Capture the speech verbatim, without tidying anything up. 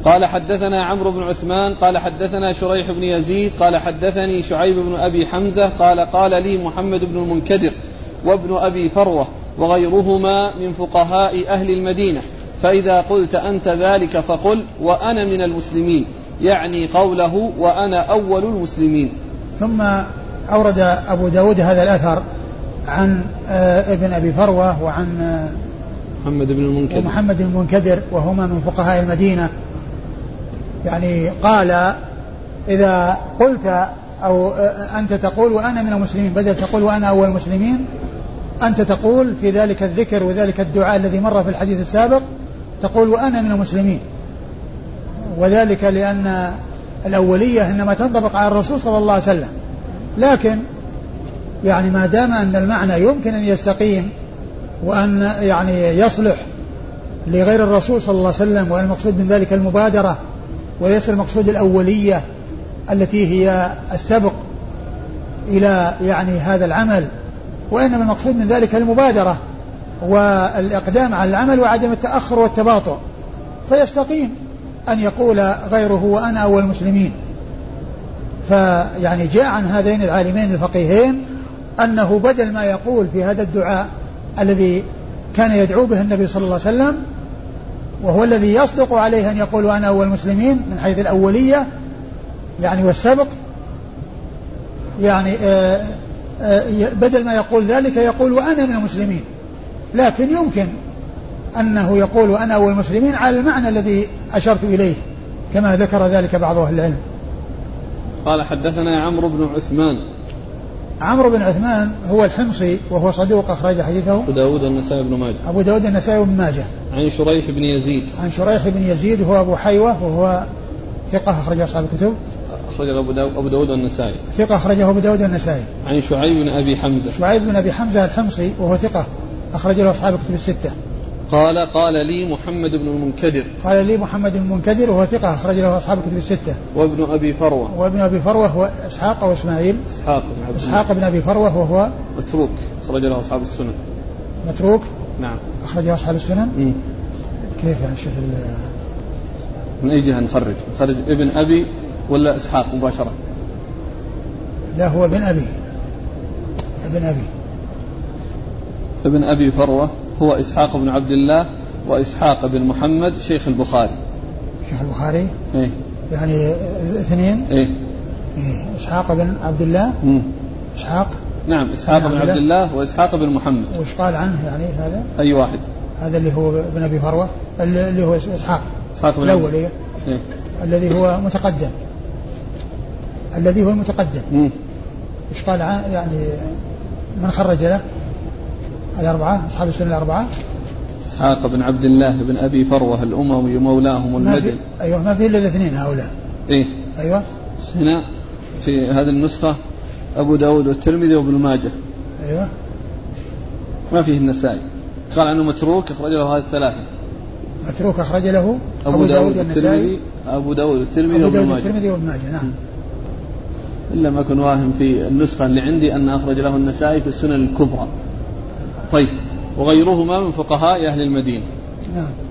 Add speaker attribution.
Speaker 1: قال حدثنا عمرو بن عثمان قال حدثنا شريح بن يزيد قال حدثني شعيب بن أبي حمزة قال قال لي محمد بن المنكدر وابن أبي فروة وغيرهما من فقهاء أهل المدينة فإذا قلت أنت ذلك فقل وأنا من المسلمين، يعني قوله وأنا أول المسلمين.
Speaker 2: ثم أورد أبو داود هذا الأثر عن ابن أبي فروة وعن
Speaker 1: محمد بن المنكدر
Speaker 2: ومحمد بن المنكدر وهما من فقهاء المدينة. يعني قال إذا قلت أو أنت تقول وأنا من المسلمين بدل تقول وأنا أول المسلمين، أنت تقول في ذلك الذكر وذلك الدعاء الذي مر في الحديث السابق تقول وأنا من المسلمين، وذلك لأن الأولية إنما تنطبق على الرسول صلى الله عليه وسلم، لكن يعني ما دام أن المعنى يمكن أن يستقيم وأن يعني يصلح لغير الرسول صلى الله عليه وسلم، وأن المقصود من ذلك المبادرة وليس المقصود الأولية التي هي السبق إلى يعني هذا العمل، وإنما المقصود من ذلك المبادرة والإقدام على العمل وعدم التأخر والتباطؤ، فيستقيم أن يقول غيره وأنا أول المسلمين. فيعني جاء عن هذين العالمين الفقيهين أنه بدل ما يقول في هذا الدعاء الذي كان يدعو به النبي صلى الله عليه وسلم وهو الذي يصدق عليه أن يقول وأنا أول المسلمين من حيث الأولية يعني والسبق، يعني آآ آآ بدل ما يقول ذلك يقول وأنا من المسلمين، لكن يمكن أنه يقول وأنا أول المسلمين على المعنى الذي أشرت إليه كما ذكر ذلك بعض أهل العلم.
Speaker 1: قال حدثنا عمرو بن عثمان.
Speaker 2: عمرو بن عثمان هو الحمصي وهو صدوق أخرج حديثه
Speaker 1: أبو داود النسائي بن ماجه.
Speaker 2: أبو داود النسائي بن ماجه.
Speaker 1: عن شريح بن يزيد.
Speaker 2: عن شريح بن يزيد وهو أبو حيوة وهو ثقة أخرج أصحاب الكتب.
Speaker 1: أخرجه أبو داود, أبو داود النسائي.
Speaker 2: ثقة أخرجه أبو داود النسائي.
Speaker 1: عن شعيب بن أبي حمزة.
Speaker 2: شعيب بن أبي حمزة الحمصي وهو ثقة أخرج له أصحاب الكتب الستة.
Speaker 1: قال قال لي محمد بن المنكدر.
Speaker 2: قال لي محمد بن المنكدر وهو ثقة أخرج له أصحاب الكتب الستة.
Speaker 1: وابن أبي فروة.
Speaker 2: وابن أبي فروة هو إسحاق أو إسماعيل.
Speaker 1: إسحاق بن عبد
Speaker 2: إسحاق بن أبي فروة وهو
Speaker 1: متروك أخرج له أصحاب السنن.
Speaker 2: متروك.
Speaker 1: نعم.
Speaker 2: أخرج له أصحاب السنن.
Speaker 1: مم.
Speaker 2: كيف يعني شوف
Speaker 1: من أي جهة نخرج؟ نخرج ابن أبي ولا إسحاق مباشرة؟
Speaker 2: لا هو ابن أبي. ابن أبي.
Speaker 1: ابن أبي فروة هو إسحاق بن عبد الله وإسحاق بن محمد شيخ البخاري.
Speaker 2: شيخ البخاري.
Speaker 1: إيه.
Speaker 2: يعني اثنين.
Speaker 1: إيه.
Speaker 2: إيه. إسحاق بن عبد الله.
Speaker 1: مم.
Speaker 2: إسحاق.
Speaker 1: نعم إسحاق بن عبد الله وإسحاق بن محمد.
Speaker 2: وش قال عنه يعني هذا؟
Speaker 1: أي واحد؟
Speaker 2: هذا اللي هو ابن أبي فروة اللي هو إسحاق.
Speaker 1: إسحاق
Speaker 2: الأول إيه؟
Speaker 1: إيه؟
Speaker 2: الذي هو متقدم. الذي هو المتقدم.
Speaker 1: مم.
Speaker 2: وش قال عن يعني من خرج له؟ الأربعة أصحاب السنة الأربعة.
Speaker 1: إسحاق بن عبد الله بن أبي فروة الأموي مولاهم المدني.
Speaker 2: أيوة ما في إلا الاثنين هؤلاء.
Speaker 1: إيه.
Speaker 2: أيوة.
Speaker 1: هنا في هذه النسخة أبو داود والترمذي وابن ماجه.
Speaker 2: أيوة.
Speaker 1: ما فيه النسائي. قال عنه متروك أخرج له هذه الثلاثة.
Speaker 2: متروك أخرج له
Speaker 1: أبو, أبو داود والترمذي أبو داود والترمذي وابن ماجه.
Speaker 2: الترمذي وابن ماجه نعم.
Speaker 1: إلا ما أكون واهم في النسخة اللي عندي أن أخرج له النسائي في السنن الكبرى. طيب وغيرهما من فقهاء أهل المدينة.
Speaker 2: نعم.